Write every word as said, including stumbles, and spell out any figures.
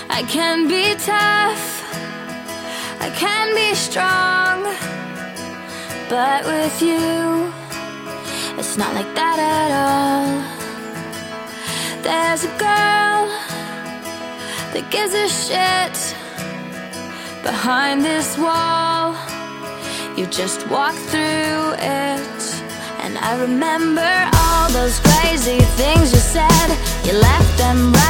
I can be tough, I can be strong, but with you, it's not like that at all. There's a girl that gives a shit behind this wall. You just walk through it, and I remember all those crazy things you said. You left them right